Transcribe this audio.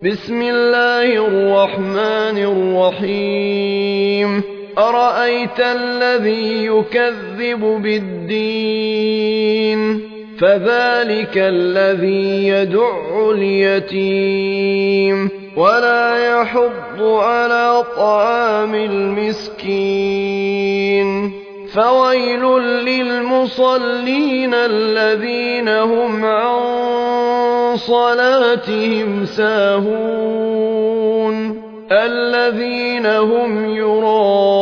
بسم الله الرحمن الرحيم أرأيت الذي يكذب بالدين فذلك الذي يدع اليتيم ولا يحض على طعام المسكين فويل للمصلين الذين هم عن صلاتهم ساهون الذين هم يراءون